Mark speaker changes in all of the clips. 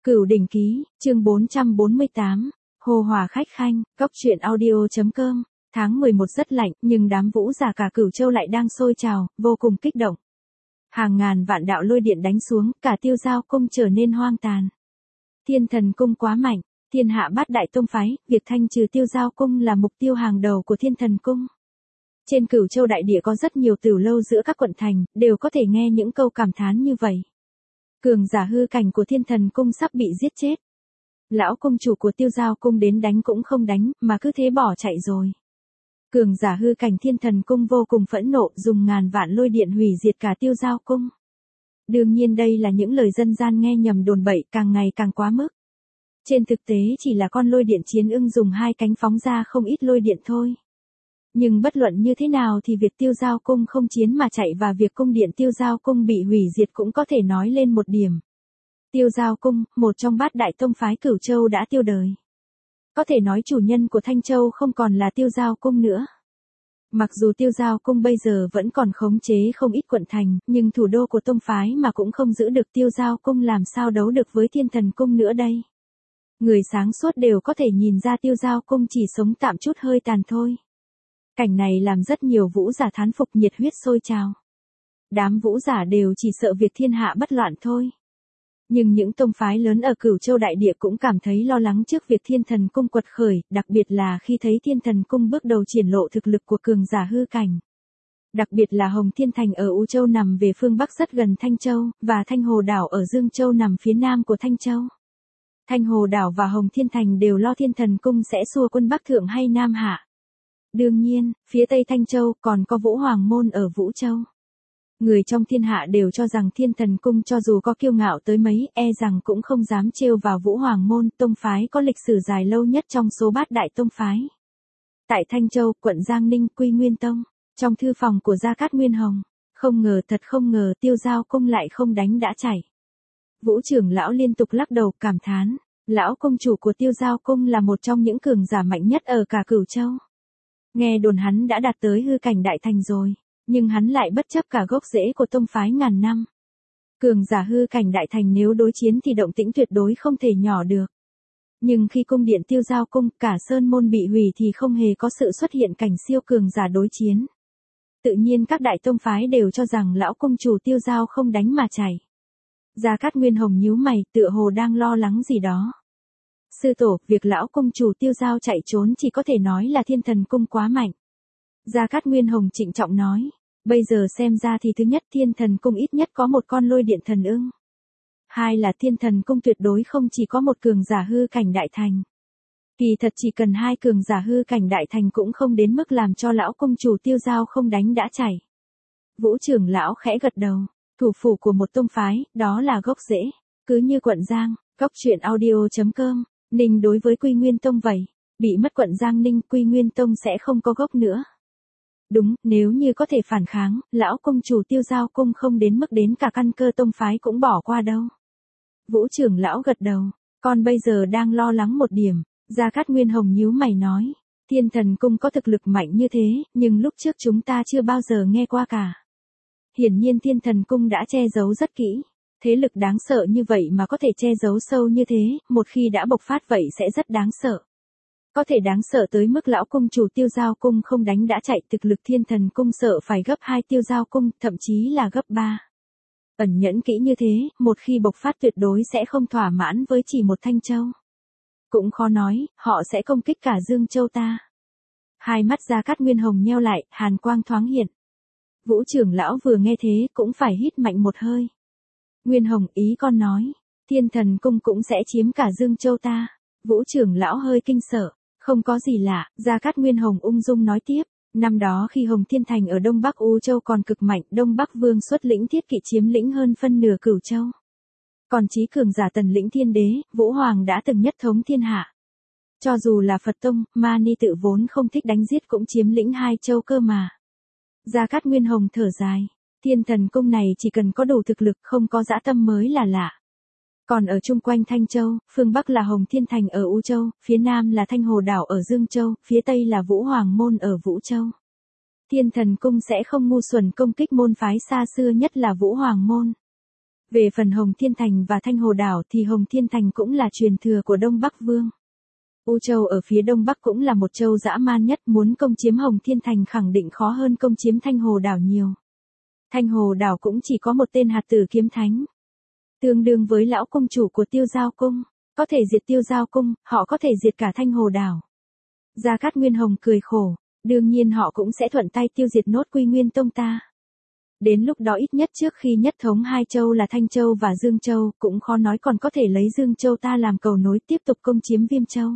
Speaker 1: Cửu Đỉnh Ký, chương 448, Hồ Hỏa Khách Khanh, Cốc truyện audio.com, tháng 11 rất lạnh, nhưng đám vũ giả cả Cửu Châu lại đang sôi trào, vô cùng kích động. Hàng ngàn vạn đạo lôi điện đánh xuống, cả Tiêu Giao Cung trở nên hoang tàn. Thiên Thần Cung quá mạnh, thiên hạ bát đại tông phái, việc thanh trừ Tiêu Giao Cung là mục tiêu hàng đầu của Thiên Thần Cung. Trên Cửu Châu đại địa có rất nhiều tửu lâu giữa các quận thành, đều có thể nghe những câu cảm thán như vậy. Cường giả hư cảnh của Thiên Thần Cung sắp bị giết chết. Lão công chủ của Tiêu Giao Cung đến đánh cũng không đánh, mà cứ thế bỏ chạy rồi. Cường giả hư cảnh Thiên Thần Cung vô cùng phẫn nộ, dùng ngàn vạn lôi điện hủy diệt cả Tiêu Giao Cung. Đương nhiên đây là những lời dân gian nghe nhầm đồn bậy, càng ngày càng quá mức. Trên thực tế chỉ là con lôi điện chiến ưng dùng hai cánh phóng ra không ít lôi điện thôi. Nhưng bất luận như thế nào thì việc Tiêu Giao Cung không chiến mà chạy và việc cung điện Tiêu Giao Cung bị hủy diệt cũng có thể nói lên một điểm. Tiêu Giao Cung, một trong bát đại tông phái Cửu Châu đã tiêu đời. Có thể nói chủ nhân của Thanh Châu không còn là Tiêu Giao Cung nữa. Mặc dù Tiêu Giao Cung bây giờ vẫn còn khống chế không ít quận thành, nhưng thủ đô của tông phái mà cũng không giữ được Tiêu Giao Cung làm sao đấu được với Thiên Thần Cung nữa đây. Người sáng suốt đều có thể nhìn ra Tiêu Giao Cung chỉ sống tạm chút hơi tàn thôi. Cảnh này làm rất nhiều vũ giả thán phục, nhiệt huyết sôi trào. Đám vũ giả đều chỉ sợ việc thiên hạ bất loạn thôi. Nhưng những tông phái lớn ở Cửu Châu đại địa cũng cảm thấy lo lắng trước việc Thiên Thần Cung quật khởi, đặc biệt là khi thấy Thiên Thần Cung bước đầu triển lộ thực lực của cường giả hư cảnh. Đặc biệt là Hồng Thiên Thành ở U Châu nằm về phương Bắc rất gần Thanh Châu, và Thanh Hồ Đảo ở Dương Châu nằm phía nam của Thanh Châu. Thanh Hồ Đảo và Hồng Thiên Thành đều lo Thiên Thần Cung sẽ xua quân Bắc Thượng hay Nam Hạ. Đương nhiên, phía Tây Thanh Châu còn có Vũ Hoàng Môn ở Vũ Châu. Người trong thiên hạ đều cho rằng Thiên Thần Cung cho dù có kiêu ngạo tới mấy, e rằng cũng không dám trêu vào Vũ Hoàng Môn, tông phái có lịch sử dài lâu nhất trong số bát đại tông phái. Tại Thanh Châu, quận Giang Ninh, Quy Nguyên Tông, trong thư phòng của Gia Cát Nguyên Hồng, không ngờ thật không ngờ Tiêu Giao Cung lại không đánh đã chạy. Vũ trưởng lão liên tục lắc đầu cảm thán, lão công chủ của Tiêu Giao Cung là một trong những cường giả mạnh nhất ở cả Cửu Châu. Nghe đồn hắn đã đạt tới hư cảnh đại thành rồi, nhưng hắn lại bất chấp cả gốc rễ của tông phái ngàn năm. Cường giả hư cảnh đại thành nếu đối chiến thì động tĩnh tuyệt đối không thể nhỏ được. Nhưng khi cung điện Tiêu Giao Cung, cả sơn môn bị hủy thì không hề có sự xuất hiện cảnh siêu cường giả đối chiến. Tự nhiên các đại tông phái đều cho rằng lão công chủ Tiêu Giao không đánh mà chạy. Gia Cát Nguyên Hồng nhíu mày, tựa hồ đang lo lắng gì đó. Sư tổ, việc lão công chủ Tiêu Giao chạy trốn chỉ có thể nói là Thiên Thần Cung quá mạnh. Gia Cát Nguyên Hồng trịnh trọng nói, bây giờ xem ra thì thứ nhất Thiên Thần Cung ít nhất có một con lôi điện thần ưng. Hai là Thiên Thần Cung tuyệt đối không chỉ có một cường giả hư cảnh đại thành. Kỳ thật chỉ cần hai cường giả hư cảnh đại thành cũng không đến mức làm cho lão công chủ Tiêu Giao không đánh đã chạy. Vũ trưởng lão khẽ gật đầu, thủ phủ của một tông phái, đó là gốc rễ. Cứ như quận Giang, Cốc truyện audio.com, Ninh đối với Quy Nguyên Tông vậy, bị mất quận Giang Ninh, Quy Nguyên Tông sẽ không có gốc nữa. Đúng, nếu như có thể phản kháng, lão công chủ Tiêu Giao Cung không đến mức đến cả căn cơ tông phái cũng bỏ qua đâu. Vũ trưởng lão gật đầu, con bây giờ đang lo lắng một điểm. Gia Cát Nguyên Hồng nhíu mày nói, Thiên Thần Cung có thực lực mạnh như thế, nhưng lúc trước chúng ta chưa bao giờ nghe qua cả. Hiển nhiên Thiên Thần Cung đã che giấu rất kỹ. Thế lực đáng sợ như vậy mà có thể che giấu sâu như thế, một khi đã bộc phát vậy sẽ rất đáng sợ. Có thể đáng sợ tới mức lão cung chủ Tiêu Giao Cung không đánh đã chạy, thực lực Thiên Thần Cung sợ phải gấp 2 Tiêu Giao Cung, thậm chí là gấp 3. Ẩn nhẫn kỹ như thế, một khi bộc phát tuyệt đối sẽ không thỏa mãn với chỉ một Thanh Châu. Cũng khó nói, họ sẽ công kích cả Dương Châu ta. Hai mắt Gia Cát Nguyên Hồng nheo lại, hàn quang thoáng hiện. Vũ trưởng lão vừa nghe thế cũng phải hít mạnh một hơi. Nguyên Hồng, ý con nói, Thiên Thần Cung cũng sẽ chiếm cả Dương Châu ta. Vũ trưởng lão hơi kinh sợ, không có gì lạ, Gia Cát Nguyên Hồng ung dung nói tiếp, năm đó khi Hồng Thiên Thành ở Đông Bắc U Châu còn cực mạnh, Đông Bắc Vương xuất lĩnh Thiết Kỵ chiếm lĩnh hơn phân nửa Cửu Châu. Còn chí cường giả Tần lĩnh Thiên Đế, Vũ Hoàng đã từng nhất thống thiên hạ. Cho dù là Phật Tông, Ma Ni tự vốn không thích đánh giết cũng chiếm lĩnh 2 châu cơ mà. Gia Cát Nguyên Hồng thở dài, Thiên Thần Cung này chỉ cần có đủ thực lực không có dã tâm mới là lạ. Còn ở chung quanh Thanh Châu, phương Bắc là Hồng Thiên Thành ở U Châu, phía Nam là Thanh Hồ Đảo ở Dương Châu, phía Tây là Vũ Hoàng Môn ở Vũ Châu. Thiên Thần Cung sẽ không ngu xuẩn công kích môn phái xa xưa nhất là Vũ Hoàng Môn. Về phần Hồng Thiên Thành và Thanh Hồ Đảo thì Hồng Thiên Thành cũng là truyền thừa của Đông Bắc Vương. U Châu ở phía Đông Bắc cũng là một châu dã man nhất, muốn công chiếm Hồng Thiên Thành khẳng định khó hơn công chiếm Thanh Hồ Đảo nhiều. Thanh Hồ Đảo cũng chỉ có một tên hạt tử kiếm thánh. Tương đương với lão cung chủ của Tiêu Giao Cung, có thể diệt Tiêu Giao Cung, họ có thể diệt cả Thanh Hồ Đảo. Gia Cát Nguyên Hồng cười khổ, đương nhiên họ cũng sẽ thuận tay tiêu diệt nốt Quy Nguyên Tông ta. Đến lúc đó ít nhất trước khi nhất thống hai châu là Thanh Châu và Dương Châu, cũng khó nói còn có thể lấy Dương Châu ta làm cầu nối tiếp tục công chiếm Viêm Châu.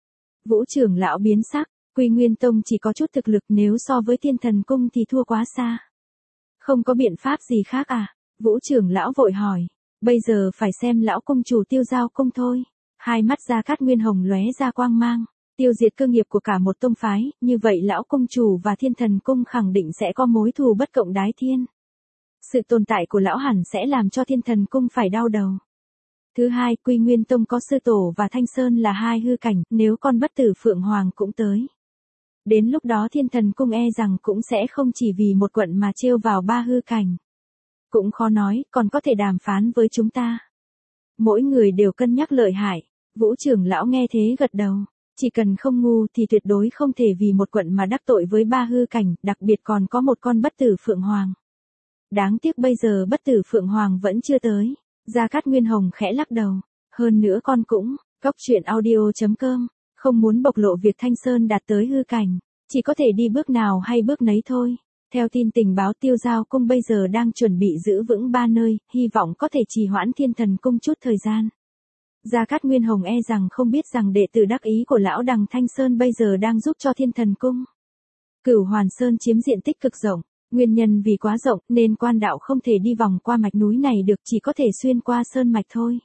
Speaker 1: Vũ trưởng lão biến sắc, Quy Nguyên Tông chỉ có chút thực lực, nếu so với Thiên Thần Cung thì thua quá xa. Không có biện pháp gì khác à? Vũ trưởng lão vội hỏi. Bây giờ phải xem lão cung chủ Tiêu Giao Cung thôi. Hai mắt Gia Cát Nguyên Hồng lóe ra quang mang. Tiêu diệt cơ nghiệp của cả một tông phái, như vậy lão cung chủ và Thiên Thần Cung khẳng định sẽ có mối thù bất cộng đái thiên. Sự tồn tại của lão hẳn sẽ làm cho Thiên Thần Cung phải đau đầu. Thứ hai, Quy Nguyên Tông có Sư Tổ và Thanh Sơn là hai hư cảnh, nếu con bất tử Phượng Hoàng cũng tới. Đến lúc đó Thiên Thần Cung e rằng cũng sẽ không chỉ vì một quận mà trêu vào ba hư cảnh. Cũng khó nói, còn có thể đàm phán với chúng ta. Mỗi người đều cân nhắc lợi hại. Vũ trưởng lão nghe thế gật đầu. Chỉ cần không ngu thì tuyệt đối không thể vì một quận mà đắc tội với ba hư cảnh, đặc biệt còn có một con bất tử Phượng Hoàng. Đáng tiếc bây giờ bất tử Phượng Hoàng vẫn chưa tới. Gia Cát Nguyên Hồng khẽ lắc đầu. Hơn nữa con cũng, Cóc Truyện Audio.com, không muốn bộc lộ việc Thanh Sơn đạt tới hư cảnh. Chỉ có thể đi bước nào hay bước nấy thôi. Theo tin tình báo Tiêu Giao Cung bây giờ đang chuẩn bị giữ vững ba nơi, hy vọng có thể trì hoãn Thiên Thần Cung chút thời gian. Gia Cát Nguyên Hồng e rằng không biết rằng đệ tử đắc ý của lão Đằng Thanh Sơn bây giờ đang giúp cho Thiên Thần Cung. Cửu Hoàn Sơn chiếm diện tích cực rộng, nguyên nhân vì quá rộng nên quan đạo không thể đi vòng qua mạch núi này được, chỉ có thể xuyên qua sơn mạch thôi.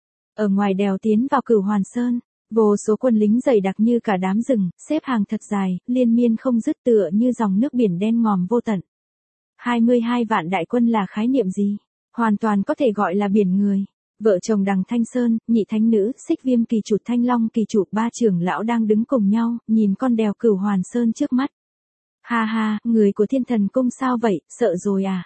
Speaker 1: Ở ngoài đèo tiến vào Cửu Hoàn Sơn, vô số quân lính dày đặc như cả đám rừng, xếp hàng thật dài, liên miên không dứt tựa như dòng nước biển đen ngòm vô tận. 22 vạn đại quân là khái niệm gì? Hoàn toàn có thể gọi là biển người. Vợ chồng Đằng Thanh Sơn, Nhị Thánh Nữ, Xích Viêm Kỳ Chủ, Thanh Long Kỳ Chủ, ba trưởng lão đang đứng cùng nhau, nhìn con đèo Cửu Hoàn Sơn trước mắt. Ha ha, người của Thiên Thần Cung sao vậy, sợ rồi à?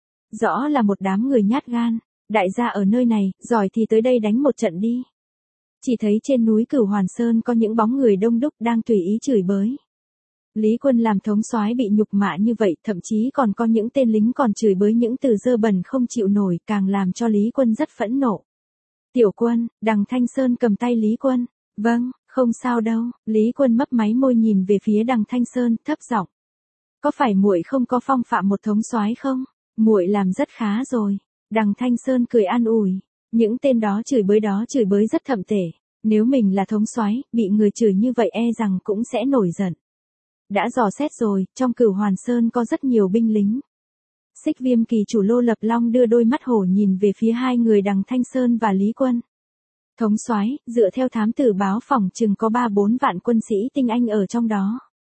Speaker 1: Rõ là một đám người nhát gan. Đại gia ở nơi này, giỏi thì tới đây đánh một trận đi. Chỉ thấy trên núi Cửu Hoàn Sơn có những bóng người đông đúc đang tùy ý chửi bới. Lý Quân làm thống soái bị nhục mạ như vậy, thậm chí còn có những tên lính còn chửi bới những từ dơ bẩn không chịu nổi, càng làm cho Lý Quân rất phẫn nộ. Tiểu Quân, Đằng Thanh Sơn cầm tay Lý Quân. Vâng, không sao đâu. Lý Quân mấp máy môi nhìn về phía Đằng Thanh Sơn, thấp giọng. Có phải muội không có phong phạm một thống soái không? Muội làm rất khá rồi. Đằng Thanh Sơn cười an ủi. Những tên đó chửi bới rất thậm tệ. Nếu mình là thống soái, bị người chửi như vậy e rằng cũng sẽ nổi giận. Đã dò xét rồi, trong Cửu Hoàn Sơn có rất nhiều binh lính. Xích Viêm Kỳ Chủ Lô Lập Long đưa đôi mắt hổ nhìn về phía hai người Đằng Thanh Sơn và Lý Quân. Thống soái, dựa theo thám tử báo phỏng chừng có 3-4 vạn quân sĩ tinh anh ở trong đó.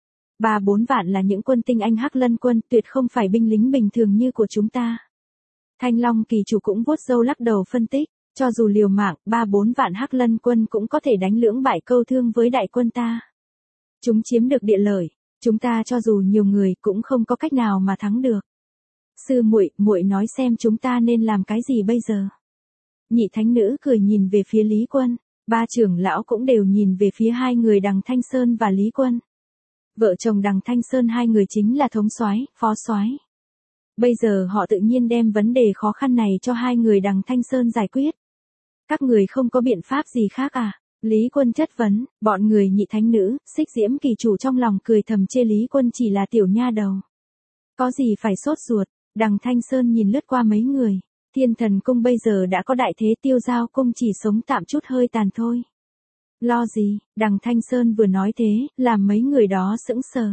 Speaker 1: 3-4 vạn là những quân tinh anh Hắc Lân quân, tuyệt không phải binh lính bình thường như của chúng ta. Thanh Long Kỳ Chủ cũng vuốt râu lắc đầu phân tích, cho dù liều mạng, 3-4 vạn Hắc Lân quân cũng có thể đánh lưỡng bại câu thương với đại quân ta. Chúng chiếm được địa lợi, chúng ta cho dù nhiều người cũng không có cách nào mà thắng được. Sư muội nói xem chúng ta nên làm cái gì bây giờ? Nhị Thánh Nữ cười nhìn về phía Lý Quân, ba trưởng lão cũng đều nhìn về phía hai người Đằng Thanh Sơn và Lý Quân. Vợ chồng Đằng Thanh Sơn hai người chính là thống soái, phó soái. Bây giờ họ tự nhiên đem vấn đề khó khăn này cho hai người Đằng Thanh Sơn giải quyết. Các người không có biện pháp gì khác à? Lý Quân chất vấn, bọn người Nhị Thánh Nữ, Xích Diễm Kỳ Chủ trong lòng cười thầm chê Lý Quân chỉ là tiểu nha đầu. Có gì phải sốt ruột? Đằng Thanh Sơn nhìn lướt qua mấy người. Thiên Thần Cung bây giờ đã có đại thế, Tiêu Giao Cung chỉ sống tạm chút hơi tàn thôi. Lo gì? Đằng Thanh Sơn vừa nói thế, làm mấy người đó sững sờ.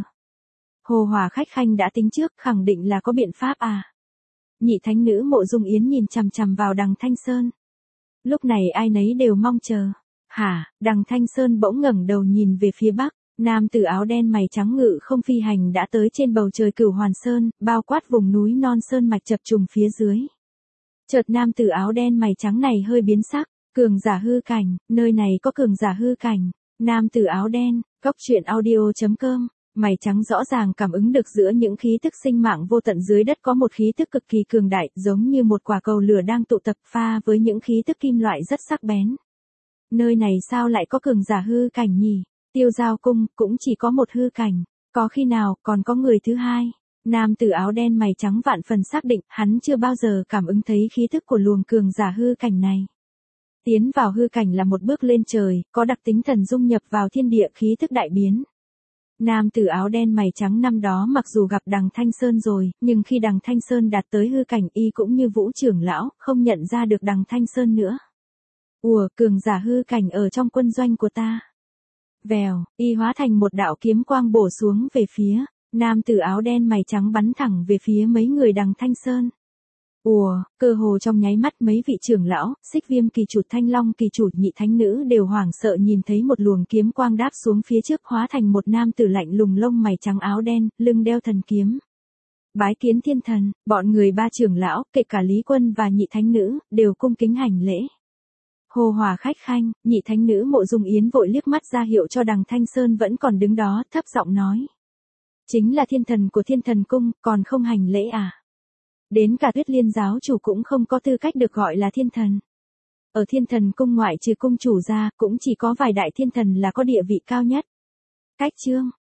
Speaker 1: Hồ Hòa khách khanh đã tính trước, khẳng định là có biện pháp à? Nhị Thánh Nữ Mộ Dung Yến nhìn chằm chằm vào Đằng Thanh Sơn. Lúc này ai nấy đều mong chờ. Hả? Đằng Thanh Sơn bỗng ngẩng đầu nhìn về phía bắc, nam tử áo đen mày trắng ngự không phi hành đã tới trên bầu trời Cửu Hoàn Sơn, bao quát vùng núi non sơn mạch chập trùng phía dưới. Chợt nam tử áo đen mày trắng này hơi biến sắc, cường giả hư cảnh, nơi này có cường giả hư cảnh. Nam tử áo đen, Cóc Truyện Audio.com, Mày trắng rõ ràng cảm ứng được giữa những khí tức sinh mạng vô tận dưới đất có một khí tức cực kỳ cường đại, giống như một quả cầu lửa đang tụ tập pha với những khí tức kim loại rất sắc bén. Nơi này sao lại có cường giả hư cảnh nhỉ? Tiêu Giao cung cũng chỉ có một hư cảnh, có khi nào còn có người thứ hai? Nam tử áo đen mày trắng vạn phần xác định, hắn chưa bao giờ cảm ứng thấy khí thức của luồng cường giả hư cảnh này. Tiến vào hư cảnh là một bước lên trời, có đặc tính thần dung nhập vào thiên địa khí thức đại biến. Nam tử áo đen mày trắng năm đó mặc dù gặp Đằng Thanh Sơn rồi, nhưng khi Đằng Thanh Sơn đạt tới hư cảnh y cũng như Vũ trưởng lão, không nhận ra được Đằng Thanh Sơn nữa. Cường giả hư cảnh ở trong quân doanh của ta. Vèo, y hóa thành một đạo kiếm quang bổ xuống về phía. Nam tử áo đen mày trắng bắn thẳng về phía mấy người Đằng Thanh Sơn. Cơ hồ trong nháy mắt mấy vị trưởng lão, Xích Viêm kỳ chủ, Thanh Long kỳ chủ, Nhị thánh nữ đều hoảng sợ nhìn thấy một luồng kiếm quang đáp xuống phía trước hóa thành một nam tử lạnh lùng lông mày trắng áo đen, lưng đeo thần kiếm. Bái kiến thiên thần, bọn người ba trưởng lão, kể cả Lý Quân và Nhị thánh nữ, đều cung kính hành lễ. Hồ Hòa khách khanh, Nhị thánh nữ Mộ Dung Yến vội liếc mắt ra hiệu cho Đằng Thanh Sơn vẫn còn đứng đó, thấp giọng nói. Chính là thiên thần của Thiên Thần Cung, còn không hành lễ à? Đến cả Tuyết Liên giáo chủ cũng không có tư cách được gọi là thiên thần. Ở Thiên Thần Cung ngoại trừ cung chủ ra, cũng chỉ có vài đại thiên thần là có địa vị cao nhất. Cách chương,